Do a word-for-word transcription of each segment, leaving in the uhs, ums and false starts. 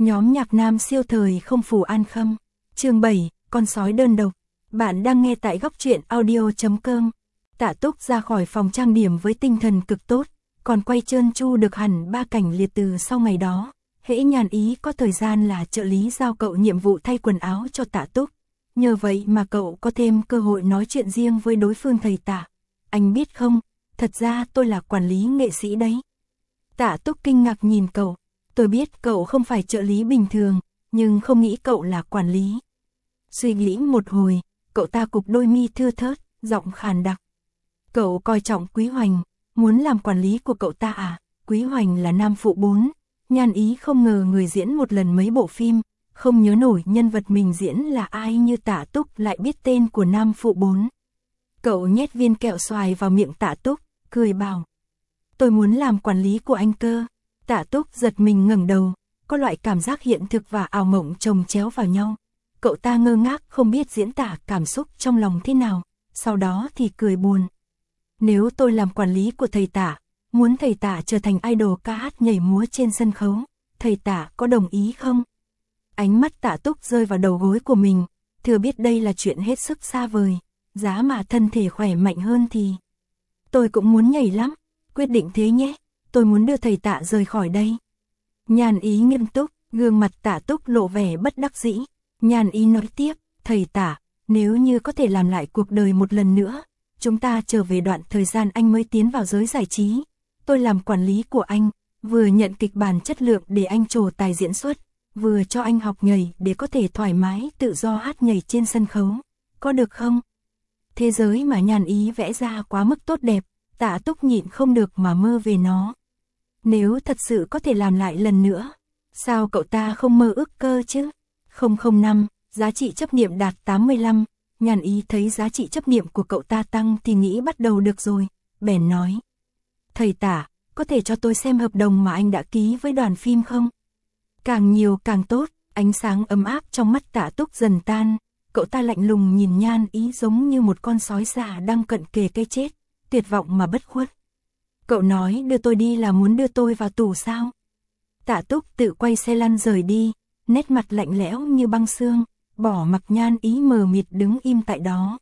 Nhóm nhạc nam siêu thời không phủ an khâm. Chương bảy, con sói đơn độc. Bạn đang nghe tại góc truyện audio chấm com. Tạ Túc ra khỏi phòng trang điểm với tinh thần cực tốt, còn quay trơn tru được hẳn ba cảnh liệt từ sau ngày đó. Hễ Nhàn Ý có thời gian là trợ lý giao cậu nhiệm vụ thay quần áo cho Tạ Túc. Nhờ vậy mà cậu có thêm cơ hội nói chuyện riêng với đối phương thầy Tạ. Anh biết không, thật ra tôi là quản lý nghệ sĩ đấy. Tạ Túc kinh ngạc nhìn cậu. Tôi biết cậu không phải trợ lý bình thường, nhưng không nghĩ cậu là quản lý. Suy nghĩ một hồi, cậu ta cụp đôi mi thưa thớt, giọng khàn đặc. Cậu coi trọng Quý Hoành, muốn làm quản lý của cậu ta à? Quý Hoành là nam phụ bốn. Nhàn Ý không ngờ người diễn một lần mấy bộ phim, không nhớ nổi nhân vật mình diễn là ai như Tạ Túc lại biết tên của nam phụ bốn. Cậu nhét viên kẹo xoài vào miệng Tạ Túc, cười bảo. Tôi muốn làm quản lý của anh cơ. Tạ Túc giật mình ngẩng đầu, có loại cảm giác hiện thực và ảo mộng chồng chéo vào nhau. Cậu ta ngơ ngác không biết diễn tả cảm xúc trong lòng thế nào, sau đó thì cười buồn. Nếu tôi làm quản lý của thầy Tạ, muốn thầy Tạ trở thành idol ca hát nhảy múa trên sân khấu, thầy Tạ có đồng ý không? Ánh mắt Tạ Túc rơi vào đầu gối của mình, thừa biết đây là chuyện hết sức xa vời, giá mà thân thể khỏe mạnh hơn thì... Tôi cũng muốn nhảy lắm, quyết định thế nhé, tôi muốn đưa thầy Tạ rời khỏi đây. Nhàn Ý nghiêm túc, gương mặt Tạ Túc lộ vẻ bất đắc dĩ. Nhàn Ý nói tiếp, thầy Tạ, nếu như có thể làm lại cuộc đời một lần nữa, chúng ta trở về đoạn thời gian anh mới tiến vào giới giải trí. Tôi làm quản lý của anh, vừa nhận kịch bản chất lượng để anh trổ tài diễn xuất, vừa cho anh học nhảy để có thể thoải mái tự do hát nhảy trên sân khấu. Có được không? Thế giới mà Nhàn Ý vẽ ra quá mức tốt đẹp, Tạ Túc nhịn không được mà mơ về nó. Nếu thật sự có thể làm lại lần nữa, sao cậu ta không mơ ước cơ chứ? không không năm, giá trị chấp niệm đạt tám mươi lăm, Nhàn Ý thấy giá trị chấp niệm của cậu ta tăng thì nghĩ bắt đầu được rồi, bèn nói. Thầy Tạ, có thể cho tôi xem hợp đồng mà anh đã ký với đoàn phim không? Càng nhiều càng tốt, ánh sáng ấm áp trong mắt Tạ Túc dần tan, cậu ta lạnh lùng nhìn Nhàn Ý giống như một con sói già đang cận kề cái chết, tuyệt vọng mà bất khuất. Cậu nói đưa tôi đi là muốn đưa tôi vào tù sao? Tạ Túc tự quay xe lăn rời đi, nét mặt lạnh lẽo như băng xương, bỏ mặc Nhàn Ý mờ mịt đứng im tại đó.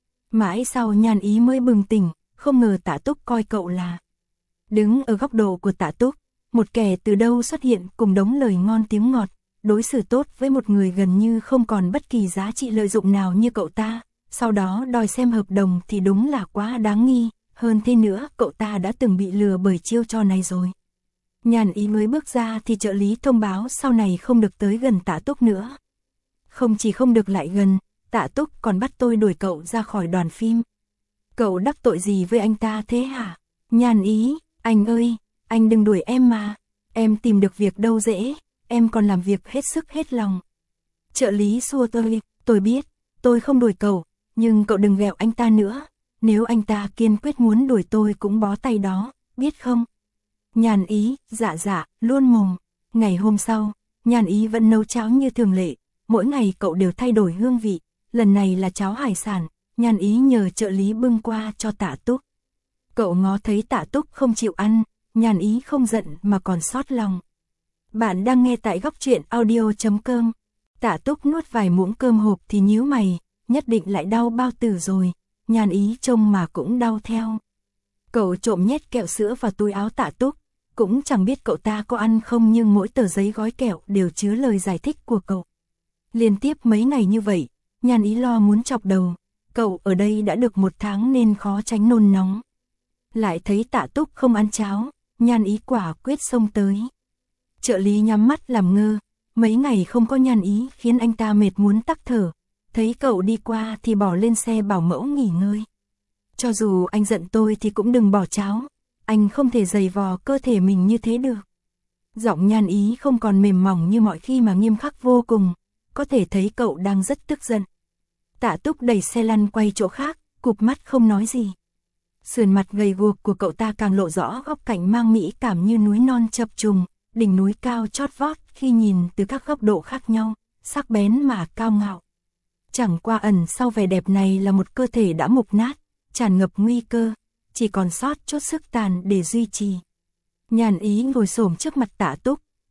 Mãi sau Nhàn Ý mới bừng tỉnh, không ngờ Tạ Túc coi cậu là. Đứng ở góc độ của Tạ Túc, một kẻ từ đâu xuất hiện cùng đống lời ngon tiếng ngọt, đối xử tốt với một người gần như không còn bất kỳ giá trị lợi dụng nào như cậu ta, sau đó đòi xem hợp đồng thì đúng là quá đáng nghi. Hơn thế nữa, cậu ta đã từng bị lừa bởi chiêu trò này rồi. Nhàn Ý mới bước ra thì trợ lý thông báo sau này không được tới gần Tạ Túc nữa. Không chỉ không được lại gần, Tạ Túc còn bắt tôi đuổi cậu ra khỏi đoàn phim. Cậu đắc tội gì với anh ta thế hả? Nhàn Ý, anh ơi, anh đừng đuổi em mà. Em tìm được việc đâu dễ, em còn làm việc hết sức hết lòng. Trợ lý xua tôi, tôi biết, tôi không đuổi cậu, nhưng cậu đừng ghẹo anh ta nữa. Nếu anh ta kiên quyết muốn đuổi tôi cũng bó tay đó, biết không? Nhàn Ý, dạ dạ, luôn mồm. Ngày hôm sau, Nhàn Ý vẫn nấu cháo như thường lệ, mỗi ngày cậu đều thay đổi hương vị, lần này là cháo hải sản, Nhàn Ý nhờ trợ lý bưng qua cho Tạ Túc. Cậu ngó thấy Tạ Túc không chịu ăn, Nhàn Ý không giận mà còn xót lòng. Bạn đang nghe tại góc truyện audio chấm com. Tạ Túc nuốt vài muỗng cơm hộp thì nhíu mày, nhất định lại đau bao tử rồi. Nhàn Ý trông mà cũng đau theo. Cậu trộm nhét kẹo sữa vào túi áo Tạ Túc, cũng chẳng biết cậu ta có ăn không nhưng mỗi tờ giấy gói kẹo đều chứa lời giải thích của cậu. Liên tiếp mấy ngày như vậy, Nhàn Ý lo muốn chọc đầu, cậu ở đây đã được một tháng nên khó tránh nôn nóng. Lại thấy Tạ Túc không ăn cháo, Nhàn Ý quả quyết xông tới. Trợ lý nhắm mắt làm ngơ, mấy ngày không có Nhàn Ý khiến anh ta mệt muốn tắc thở. Thấy cậu đi qua thì bỏ lên xe bảo mẫu nghỉ ngơi. Cho dù anh giận tôi thì cũng đừng bỏ cháo, anh không thể giày vò cơ thể mình như thế được. Giọng Nhàn Ý không còn mềm mỏng như mọi khi mà nghiêm khắc vô cùng, có thể thấy cậu đang rất tức giận. Tạ Túc đẩy xe lăn quay chỗ khác, cụp mắt không nói gì. Sườn mặt gầy guộc của cậu ta càng lộ rõ góc cạnh mang mỹ cảm như núi non chập trùng, đỉnh núi cao chót vót khi nhìn từ các góc độ khác nhau, sắc bén mà cao ngạo. Chẳng qua ẩn sau vẻ đẹp này là một cơ thể đã mục nát, tràn ngập nguy cơ, chỉ còn sót chút sức tàn để duy trì. Nhàn Ý ngồi xổm trước mặt Tạ Túc,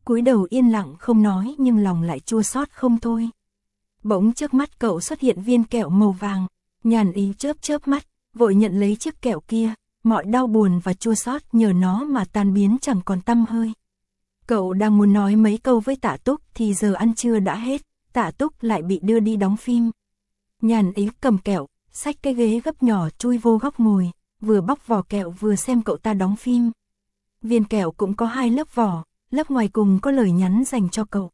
cúi đầu yên lặng không nói nhưng lòng lại chua xót không thôi. Bỗng trước mắt cậu xuất hiện viên kẹo màu vàng, Nhàn Ý chớp chớp mắt, vội nhận lấy chiếc kẹo kia, mọi đau buồn và chua xót nhờ nó mà tan biến chẳng còn tăm hơi. Cậu đang muốn nói mấy câu với Tạ Túc thì giờ ăn trưa đã hết, Tạ Túc lại bị đưa đi đóng phim. Nhàn Ý cầm kẹo, xách cái ghế gấp nhỏ chui vô góc ngồi, vừa bóc vỏ kẹo vừa xem cậu ta đóng phim. Viên kẹo cũng có hai lớp vỏ, lớp ngoài cùng có lời nhắn dành cho cậu.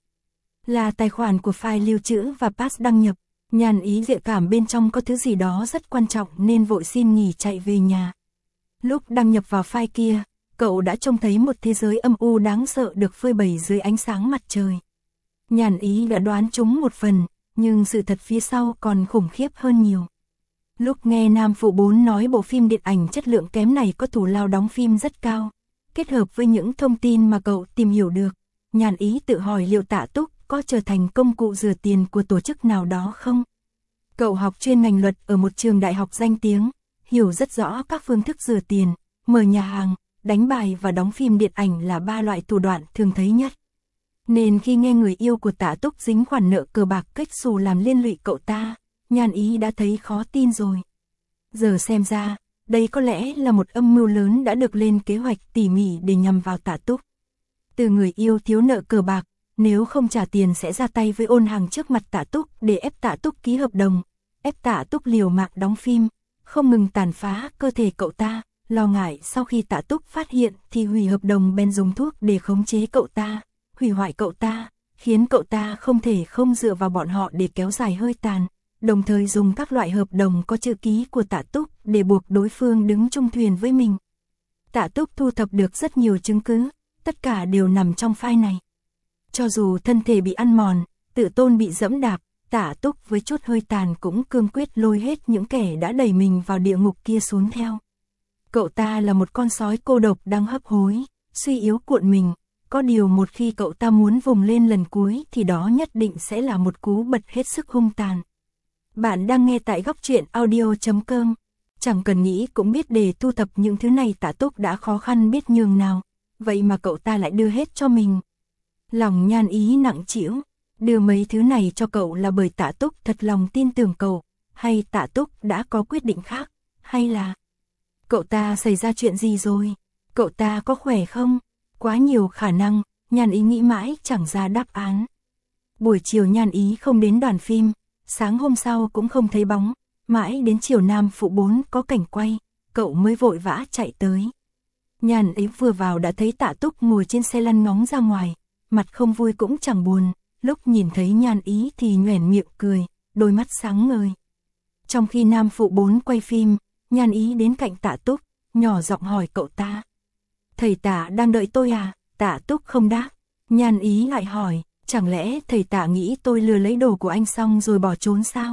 Là tài khoản của file lưu trữ và pass đăng nhập. Nhàn Ý dự cảm bên trong có thứ gì đó rất quan trọng nên vội xin nghỉ chạy về nhà. Lúc đăng nhập vào file kia, cậu đã trông thấy một thế giới âm u đáng sợ được phơi bày dưới ánh sáng mặt trời. Nhàn Ý đã đoán trúng một phần, nhưng sự thật phía sau còn khủng khiếp hơn nhiều. Lúc nghe Nam Phụ bốn nói bộ phim điện ảnh chất lượng kém này có thủ lao đóng phim rất cao, kết hợp với những thông tin mà cậu tìm hiểu được, Nhàn Ý tự hỏi liệu Tạ Túc có trở thành công cụ rửa tiền của tổ chức nào đó không? Cậu học chuyên ngành luật ở một trường đại học danh tiếng, hiểu rất rõ các phương thức rửa tiền, mở nhà hàng, đánh bài và đóng phim điện ảnh là ba loại thủ đoạn thường thấy nhất. Nên khi nghe người yêu của Tạ Túc dính khoản nợ cờ bạc kết xù làm liên lụy cậu ta, Nhàn Ý đã thấy khó tin rồi. Giờ xem ra, đây có lẽ là một âm mưu lớn đã được lên kế hoạch tỉ mỉ để nhằm vào Tạ Túc. Từ người yêu thiếu nợ cờ bạc, nếu không trả tiền sẽ ra tay với Ôn Hằng trước mặt Tạ Túc để ép Tạ Túc ký hợp đồng, ép Tạ Túc liều mạng đóng phim, không ngừng tàn phá cơ thể cậu ta, lo ngại sau khi Tạ Túc phát hiện thì hủy hợp đồng bèn dùng thuốc để khống chế cậu ta, hủy hoại cậu ta, khiến cậu ta không thể không dựa vào bọn họ để kéo dài hơi tàn, đồng thời dùng các loại hợp đồng có chữ ký của Tạ Túc để buộc đối phương đứng chung thuyền với mình. Tạ Túc thu thập được rất nhiều chứng cứ, tất cả đều nằm trong file này. Cho dù thân thể bị ăn mòn, tự tôn bị dẫm đạp, Tạ Túc với chút hơi tàn cũng cương quyết lôi hết những kẻ đã đẩy mình vào địa ngục kia xuống theo. Cậu ta là một con sói cô độc đang hấp hối, suy yếu cuộn mình, có điều một khi cậu ta muốn vùng lên lần cuối thì đó nhất định sẽ là một cú bật hết sức hung tàn. Bạn đang nghe tại góc truyện audio chấm com. Chẳng cần nghĩ cũng biết để thu thập những thứ này Tạ Túc đã khó khăn biết nhường nào, vậy mà cậu ta lại đưa hết cho mình. Lòng Nhàn Ý nặng trĩu, đưa mấy thứ này cho cậu là bởi Tạ Túc thật lòng tin tưởng cậu, hay Tạ Túc đã có quyết định khác, hay là cậu ta xảy ra chuyện gì rồi, cậu ta có khỏe không? Quá nhiều khả năng, Nhàn Ý nghĩ mãi chẳng ra đáp án. Buổi chiều Nhàn Ý không đến đoàn phim, sáng hôm sau cũng không thấy bóng, mãi đến chiều Nam Phụ bốn có cảnh quay, cậu mới vội vã chạy tới. Nhàn Ý vừa vào đã thấy Tạ Túc ngồi trên xe lăn ngóng ra ngoài, mặt không vui cũng chẳng buồn, lúc nhìn thấy Nhàn Ý thì nhoẻn miệng cười, đôi mắt sáng ngời. Trong khi Nam Phụ bốn quay phim, Nhàn Ý đến cạnh Tạ Túc, nhỏ giọng hỏi cậu ta. Thầy Tạ đang đợi tôi à? Tạ Túc không đáp. Nhàn Ý lại hỏi, chẳng lẽ thầy Tạ nghĩ tôi lừa lấy đồ của anh xong rồi bỏ trốn sao?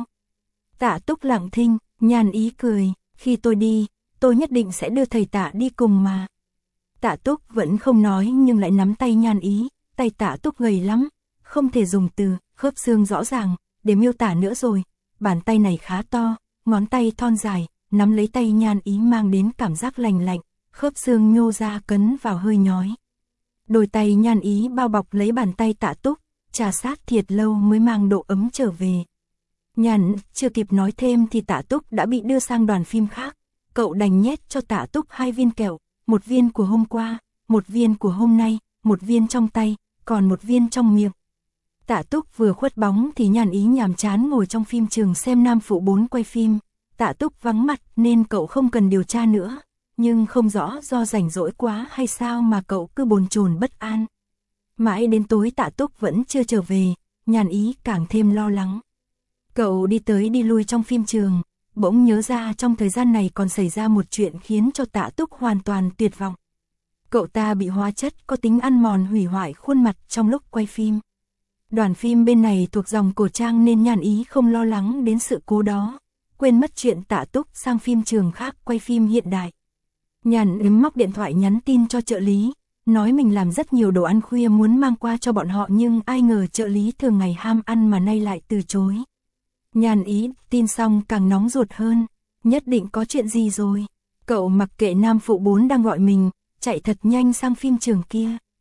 Tạ Túc lặng thinh, Nhàn Ý cười, khi tôi đi, tôi nhất định sẽ đưa thầy Tạ đi cùng mà. Tạ Túc vẫn không nói nhưng lại nắm tay Nhàn Ý, tay Tạ Túc gầy lắm, không thể dùng từ khớp xương rõ ràng để miêu tả nữa rồi. Bàn tay này khá to, ngón tay thon dài, nắm lấy tay Nhàn Ý mang đến cảm giác lành lạnh, khớp xương nhô ra cấn vào hơi nhói. Đôi tay Nhàn Ý bao bọc lấy bàn tay Tạ Túc, trà sát thiệt lâu mới mang độ ấm trở về. Nhàn chưa kịp nói thêm thì Tạ Túc đã bị đưa sang đoàn phim khác. Cậu đành nhét cho Tạ Túc hai viên kẹo, một viên của hôm qua, một viên của hôm nay, một viên trong tay, còn một viên trong miệng. Tạ Túc vừa khuất bóng thì Nhàn Ý nhàm chán ngồi trong phim trường xem Nam Phụ bốn quay phim. Tạ Túc vắng mặt nên cậu không cần điều tra nữa, nhưng không rõ do rảnh rỗi quá hay sao mà cậu cứ bồn chồn bất an. Mãi đến tối Tạ Túc vẫn chưa trở về, Nhàn Ý càng thêm lo lắng. Cậu đi tới đi lui trong phim trường, bỗng nhớ ra trong thời gian này còn xảy ra một chuyện khiến cho Tạ Túc hoàn toàn tuyệt vọng. Cậu ta bị hóa chất có tính ăn mòn hủy hoại khuôn mặt trong lúc quay phim. Đoàn phim bên này thuộc dòng cổ trang nên Nhàn Ý không lo lắng đến sự cố đó, quên mất chuyện Tạ Túc sang phim trường khác quay phim hiện đại. Nhàn Ý móc điện thoại nhắn tin cho trợ lý, nói mình làm rất nhiều đồ ăn khuya muốn mang qua cho bọn họ nhưng ai ngờ trợ lý thường ngày ham ăn mà nay lại từ chối. Nhàn Ý tin xong càng nóng ruột hơn, nhất định có chuyện gì rồi. Cậu mặc kệ Nam Phụ bốn đang gọi mình, chạy thật nhanh sang phim trường kia.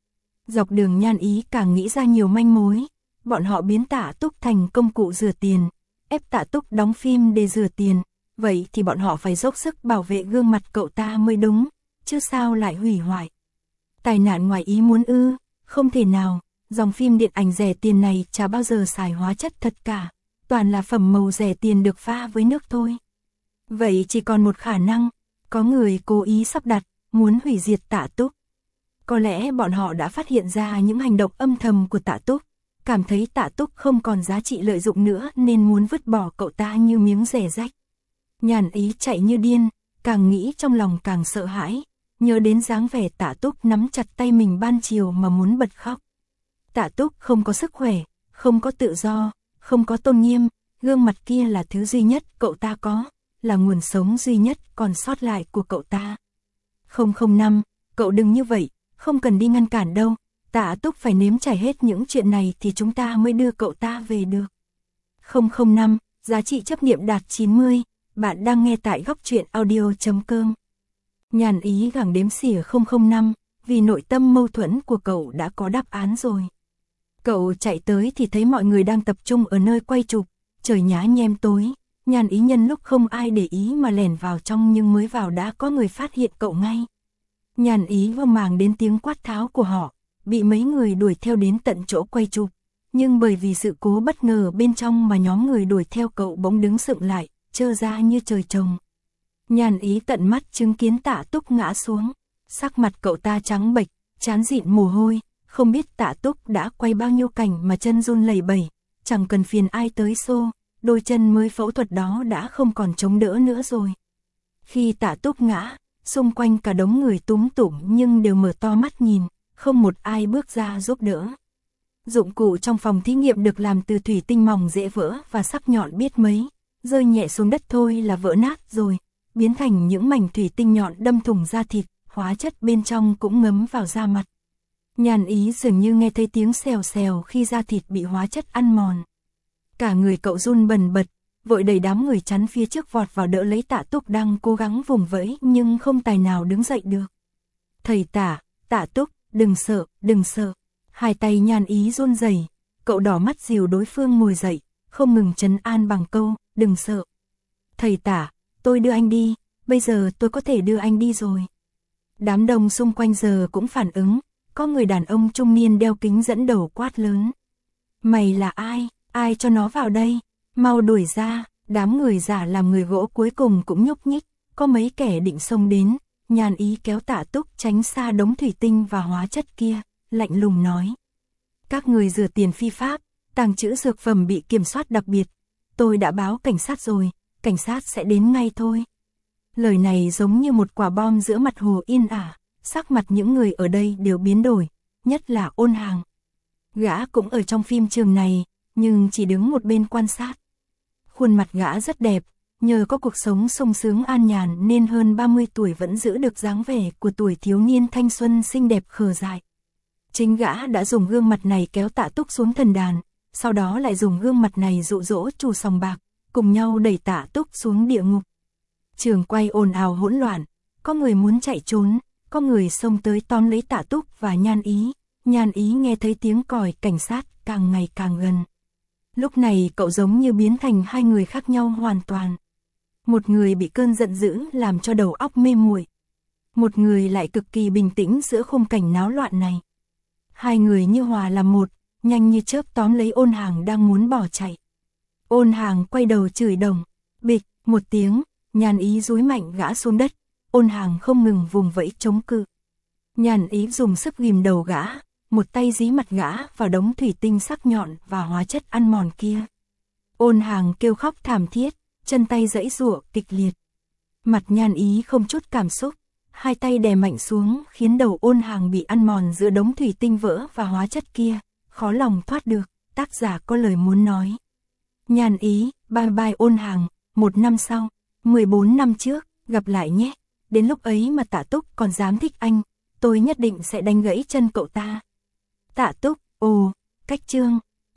Dọc đường Nhan Ý càng nghĩ ra nhiều manh mối, bọn họ biến Tạ Túc thành công cụ rửa tiền, ép Tạ Túc đóng phim để rửa tiền, vậy thì bọn họ phải dốc sức bảo vệ gương mặt cậu ta mới đúng, chứ sao lại hủy hoại. Tai nạn ngoài ý muốn ư, không thể nào, dòng phim điện ảnh rẻ tiền này chả bao giờ xài hóa chất thật cả, toàn là phẩm màu rẻ tiền được pha với nước thôi. Vậy chỉ còn một khả năng, có người cố ý sắp đặt, muốn hủy diệt Tạ Túc. Có lẽ bọn họ đã phát hiện ra những hành động âm thầm của Tạ Túc, cảm thấy Tạ Túc không còn giá trị lợi dụng nữa nên muốn vứt bỏ cậu ta như miếng rẻ rách. Nhan Ý chạy như điên, càng nghĩ trong lòng càng sợ hãi, nhớ đến dáng vẻ Tạ Túc nắm chặt tay mình ban chiều mà muốn bật khóc. Tạ Túc không có sức khỏe, không có tự do, không có tôn nghiêm, gương mặt kia là thứ duy nhất cậu ta có, là nguồn sống duy nhất còn sót lại của cậu ta. Không không năm, cậu đừng như vậy, không cần đi ngăn cản đâu, Tạ Túc phải nếm trải hết những chuyện này thì chúng ta mới đưa cậu ta về được. Không không năm, giá trị chấp niệm đạt chín mươi, bạn đang nghe tại góc truyện audio chấm com. Nhan Ý gẳng đếm xỉa không không năm, vì nội tâm mâu thuẫn của cậu đã có đáp án rồi. Cậu chạy tới thì thấy mọi người đang tập trung ở nơi quay chụp, trời nhá nhem tối, Nhan Ý nhân lúc không ai để ý mà lẻn vào trong nhưng mới vào đã có người phát hiện cậu ngay. Nhan Ý vơ màng đến tiếng quát tháo của họ, bị mấy người đuổi theo đến tận chỗ quay chụp, nhưng bởi vì sự cố bất ngờ bên trong mà nhóm người đuổi theo cậu bỗng đứng sững lại, trơ ra như trời trồng. Nhan Ý tận mắt chứng kiến Tạ Túc ngã xuống, sắc mặt cậu ta trắng bệch, trán dịn mồ hôi, không biết Tạ Túc đã quay bao nhiêu cảnh mà chân run lẩy bẩy, chẳng cần phiền ai tới xô, đôi chân mới phẫu thuật đó đã không còn chống đỡ nữa rồi. Khi Tạ Túc ngã, xung quanh cả đống người túm tủm nhưng đều mở to mắt nhìn, không một ai bước ra giúp đỡ. Dụng cụ trong phòng thí nghiệm được làm từ thủy tinh mỏng dễ vỡ và sắc nhọn biết mấy, rơi nhẹ xuống đất thôi là vỡ nát rồi, biến thành những mảnh thủy tinh nhọn đâm thủng da thịt, hóa chất bên trong cũng ngấm vào da mặt. Nhan Ý dường như nghe thấy tiếng xèo xèo khi da thịt bị hóa chất ăn mòn. Cả người cậu run bần bật, vội đẩy đám người chắn phía trước vọt vào đỡ lấy Tạ Túc đang cố gắng vùng vẫy nhưng không tài nào đứng dậy được. Thầy Tạ, Tạ Túc, đừng sợ, đừng sợ. Hai tay Nhan Ý run rẩy, cậu đỏ mắt dìu đối phương ngồi dậy, không ngừng trấn an bằng câu, đừng sợ. Thầy Tạ, tôi đưa anh đi, bây giờ tôi có thể đưa anh đi rồi. Đám đông xung quanh giờ cũng phản ứng, có người đàn ông trung niên đeo kính dẫn đầu quát lớn. Mày là ai, ai cho nó vào đây, mau đuổi ra, đám người giả làm người gỗ cuối cùng cũng nhúc nhích, có mấy kẻ định xông đến, Nhan Ý kéo Tạ Túc tránh xa đống thủy tinh và hóa chất kia, lạnh lùng nói. Các người rửa tiền phi pháp, tàng trữ dược phẩm bị kiểm soát đặc biệt, tôi đã báo cảnh sát rồi, cảnh sát sẽ đến ngay thôi. Lời này giống như một quả bom giữa mặt hồ yên ả, sắc mặt những người ở đây đều biến đổi, nhất là Ôn Hàng. Gã cũng ở trong phim trường này, nhưng chỉ đứng một bên quan sát. Khuôn mặt gã rất đẹp, nhờ có cuộc sống sung sướng an nhàn nên hơn ba mươi tuổi vẫn giữ được dáng vẻ của tuổi thiếu niên thanh xuân xinh đẹp khờ dại. Chính gã đã dùng gương mặt này kéo Tạ Túc xuống thần đàn, sau đó lại dùng gương mặt này dụ dỗ chủ sòng bạc, cùng nhau đẩy Tạ Túc xuống địa ngục. Trường quay ồn ào hỗn loạn, có người muốn chạy trốn, có người xông tới tóm lấy Tạ Túc và Nhan Ý. Nhan Ý nghe thấy tiếng còi cảnh sát càng ngày càng gần. Lúc này cậu giống như biến thành hai người khác nhau hoàn toàn. Một người bị cơn giận dữ làm cho đầu óc mê muội, một người lại cực kỳ bình tĩnh giữa khung cảnh náo loạn này. Hai người như hòa làm một, nhanh như chớp tóm lấy Ôn Hàng đang muốn bỏ chạy. Ôn Hàng quay đầu chửi đồng, bịch, một tiếng, Nhan Ý dúi mạnh gã xuống đất, Ôn Hàng không ngừng vùng vẫy chống cự. Nhan Ý dùng sức ghìm đầu gã, một tay dí mặt gã vào đống thủy tinh sắc nhọn và hóa chất ăn mòn kia. Ôn Hàng kêu khóc thảm thiết, chân tay giãy giụa kịch liệt. Mặt Nhan Ý không chút cảm xúc, hai tay đè mạnh xuống khiến đầu Ôn Hàng bị ăn mòn giữa đống thủy tinh vỡ và hóa chất kia, khó lòng thoát được. Tác giả có lời muốn nói. Nhan Ý, bye bye Ôn Hàng, một năm sau, mười bốn năm trước, gặp lại nhé. Đến lúc ấy mà Tạ Túc còn dám thích anh, tôi nhất định sẽ đánh gãy chân cậu ta. Tạ Túc, ồ, cách chương.